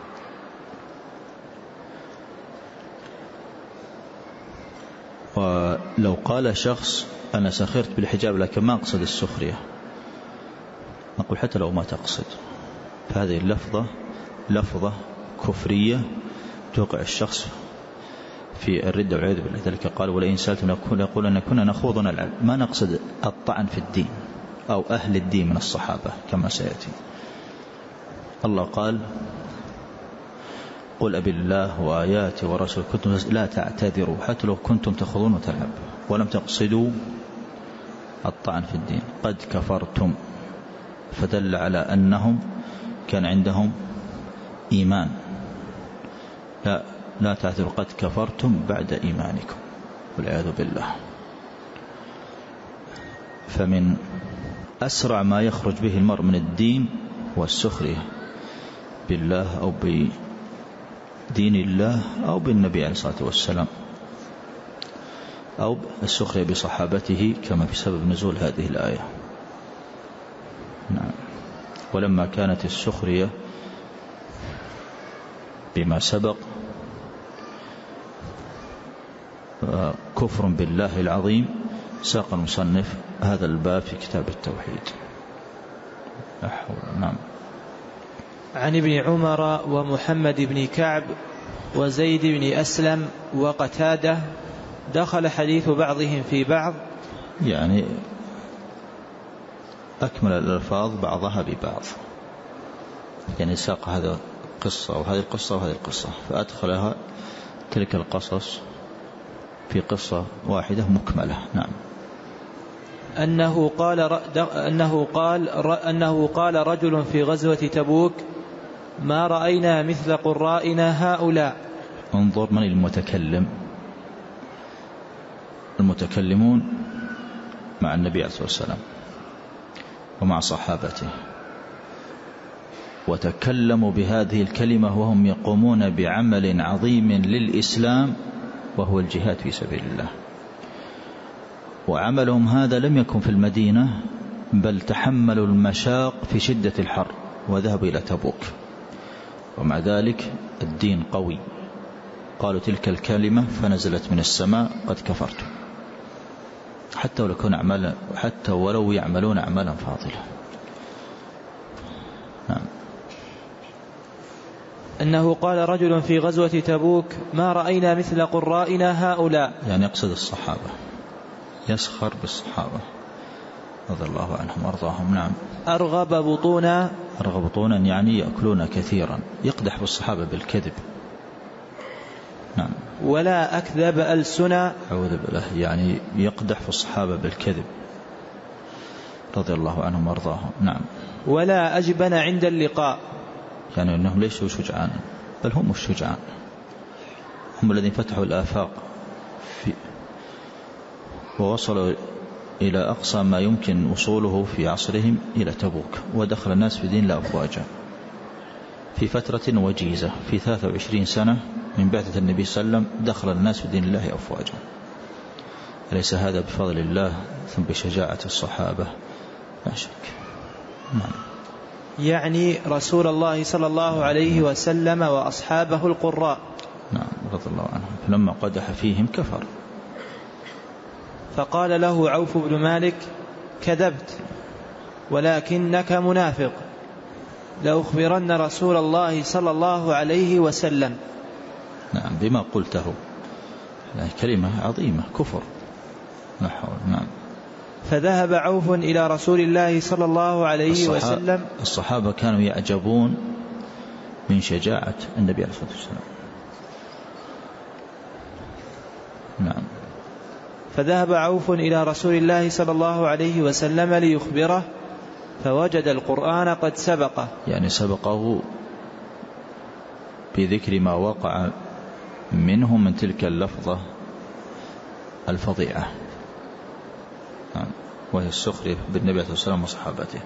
ولو قال شخص أنا سخرت بالحجاب لكن ما أقصد السخرية، نقول حتى لو ما تقصد، فهذه اللفظة لفظة كفرية توقع الشخص في الردة والعياذ بالله. ذلك قال: ولئن سألتم يقول أن كنا نخوض ونلعب، ما نقصد الطعن في الدين أو أهل الدين من الصحابة كما سيأتي. الله قال: قل أبي الله وآياته ورسوله كنتم لا تعتذروا حتى لو كنتم تخوضون وتلعب ولم تقصدوا الطعن في الدين قد كفرتم، فدل على أنهم كان عندهم إيمان. لا تعتذروا قد كفرتم بعد إيمانكم والعياذ بالله. فمن أسرع ما يخرج به المرء من الدين والسخرية بالله أو بدين الله أو بالنبي عليه الصلاة والسلام، أو السخرية بصحابته كما في سبب نزول هذه الآية. نعم. ولما كانت السخرية بما سبق كفر بالله العظيم، ساق المصنف هذا الباب في كتاب التوحيد. نعم. عن ابن عمر ومحمد بن كعب وزيد بن أسلم وقتادة دخل حديث بعضهم في بعض، يعني أكمل الألفاظ بعضها ببعض، يعني ساق هذا قصة وهذه القصة وهذه القصة، فأدخلها تلك القصص في قصة واحدة مكملة. نعم. أنه قال رجل في غزوة تبوك: ما رأينا مثل قرائنا هؤلاء. انظر من المتكلم. المتكلمون مع النبي عليه الصلاة والسلام ومع صحابته، وتكلموا بهذه الكلمة وهم يقومون بعمل عظيم للإسلام وهو الجهاد في سبيل الله. وعملهم هذا لم يكن في المدينة، بل تحملوا المشاق في شدة الحر وذهبوا إلى تبوك، ومع ذلك الدين قوي. قالوا تلك الكلمة فنزلت من السماء: قد كفرتم. حتى ولو يعملون أعمالا فاضلة. نعم. أنه قال رجل في غزوة تبوك: ما رأينا مثل قرائنا هؤلاء، يعني يقصد الصحابة، يسخر بالصحابة رضي الله عنهم وارضاهم. نعم. أرغب بطونا يعني يأكلون كثيرا، يقدح بالصحابة بالكذب. نعم. ولا أكذب ألسنا، أعوذ بالله، يعني يقدح في الصحابة بالكذب رضي الله عنهم وارضاهم. نعم. ولا أجبن عند اللقاء، يعني أنهم ليسوا شجعان، بل هم الشجعان، هم الذين فتحوا الآفاق ووصلوا إلى أقصى ما يمكن وصوله في عصرهم إلى تبوك، ودخل الناس في دين الله أفواجا في فترة وجيزة. في 23 سنة من بعثة النبي صلى الله عليه وسلم دخل الناس في دين الله أفواجا. أليس هذا بفضل الله ثم بشجاعة الصحابة؟ لا شك. نعم. يعني رسول الله صلى الله عليه وسلم وأصحابه القراء. نعم رضي الله عنهم. فلما قدح فيهم كفر. فقال له عوف بن مالك: كذبت ولكنك منافق، لأخبرن رسول الله صلى الله عليه وسلم. نعم بما قلته، كلمة عظيمة، كفر. نعم. فذهب عوف إلى رسول الله صلى الله عليه وسلم. الصحابة كانوا يعجبون من شجاعة النبي عليه الصلاة والسلام. نعم. فذهب عوف إلى رسول الله صلى الله عليه وسلم ليخبره، فوجد القرآن قد سبقه، يعني سبقه بذكر ما وقع منه من تلك اللفظة الفظيعة، وهي السخرية بالنبي عليه الصلاة والسلام وصحابته.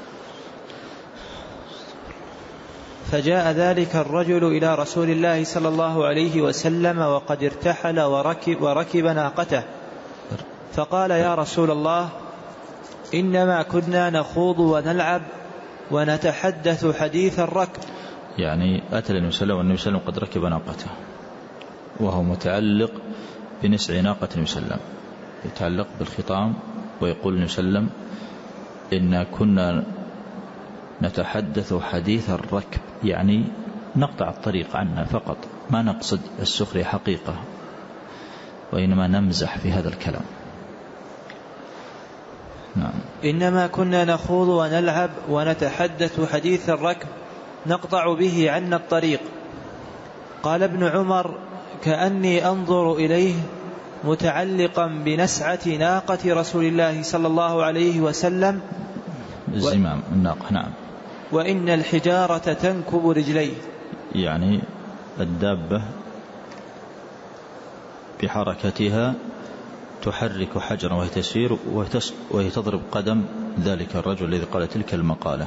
فجاء ذلك الرجل إلى رسول الله صلى الله عليه وسلم وقد ارتحل وركب ناقته، فقال: يا رسول الله، إنما كنا نخوض ونلعب ونتحدث حديث الركب. يعني أتى النبي صلى الله عليه وسلم قد ركب ناقته، وهو متعلق بنسع ناقة النبي صلى الله عليه وسلم، يتعلق بالخطام، ويقول النبي صلى الله عليه وسلم: إن كنا نتحدث حديث الركب، يعني نقطع الطريق عنا فقط، ما نقصد السخرية حقيقة، وإنما نمزح في هذا الكلام. نعم. إنما كنا نخوض ونلعب ونتحدث حديث الركب نقطع به عنا الطريق. قال ابن عمر: كأني أنظر إليه متعلقا بنسعة ناقة رسول الله صلى الله عليه وسلم، الزمام الناقة. نعم. وإن الحجارة تنكب رجليه، يعني الدابة بحركتها تحرك حجرا وهي تسير وهي تضرب قدم ذلك الرجل الذي قال تلك المقالة،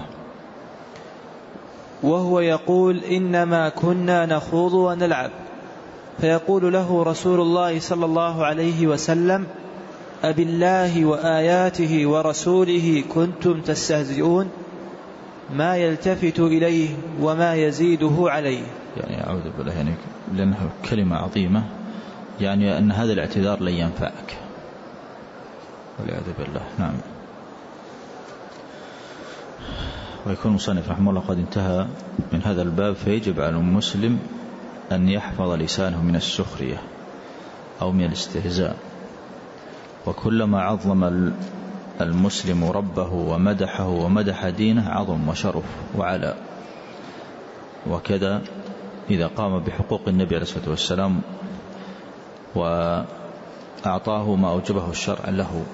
وهو يقول: إنما كنا نخوض ونلعب. فيقول له رسول الله صلى الله عليه وسلم: أبالله وآياته ورسوله كنتم تستهزئون؟ ما يلتفت إليه وما يزيده عليه. يعني أعوذ بالله، يعني لأنها كلمة عظيمة، يعني أن هذا الاعتذار لن ينفعك، والعياذ بالله. نعم. ويكون المصنف رحمه الله قد انتهى من هذا الباب، فيجب على المسلم أن يحفظ لسانه من السخرية أو من الاستهزاء، وكلما عظم المسلم ربه ومدحه ومدح دينه عظم وشرف وعلا. وكذا إذا قام بحقوق النبي عليه الصلاة والسلام وأعطاه ما أوجبه الشرع له،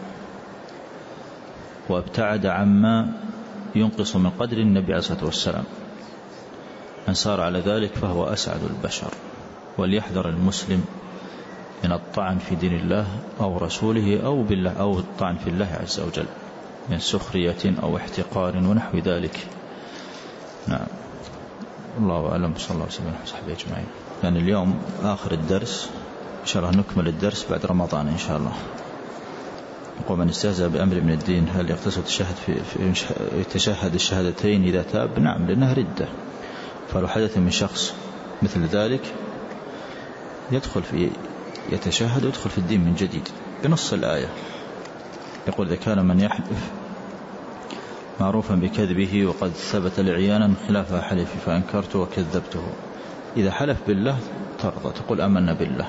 وابتعد عما ينقص من قدر النبي عليه الصلاة والسلام، من صار على ذلك فهو أسعد البشر. وليحذر المسلم من الطعن في دين الله أو رسوله أو بالله، أو الطعن في الله عز وجل من سخرية أو احتقار ونحو ذلك. نعم. الله أعلم، صلى الله عليه وسلم وصحبه أجمعين. يعني اليوم آخر الدرس، إن شاء الله نكمل الدرس بعد رمضان إن شاء الله. ومن استهزأ بأمر من الدين هل يقتصد يتشهد الشهادتين إذا تاب؟ نعم، لأنها ردة. فلو حدث من شخص مثل ذلك يدخل في يتشهد ويدخل في الدين من جديد بنص الآية. يقول: إذا كان من يحلف معروفا بكذبه وقد ثبت لعيانا خلاف حلفي فأنكرته وكذبته، إذا حلف بالله ترضى تقول آمنا بالله،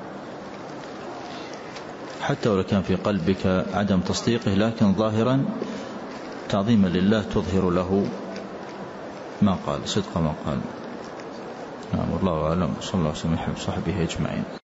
حتى ولو كان في قلبك عدم تصديقه، لكن ظاهرا تعظيما لله تظهر له ما قال، صدق ما قال. والله أعلم. صلى الله عليه وسلم وصحبه أجمعين.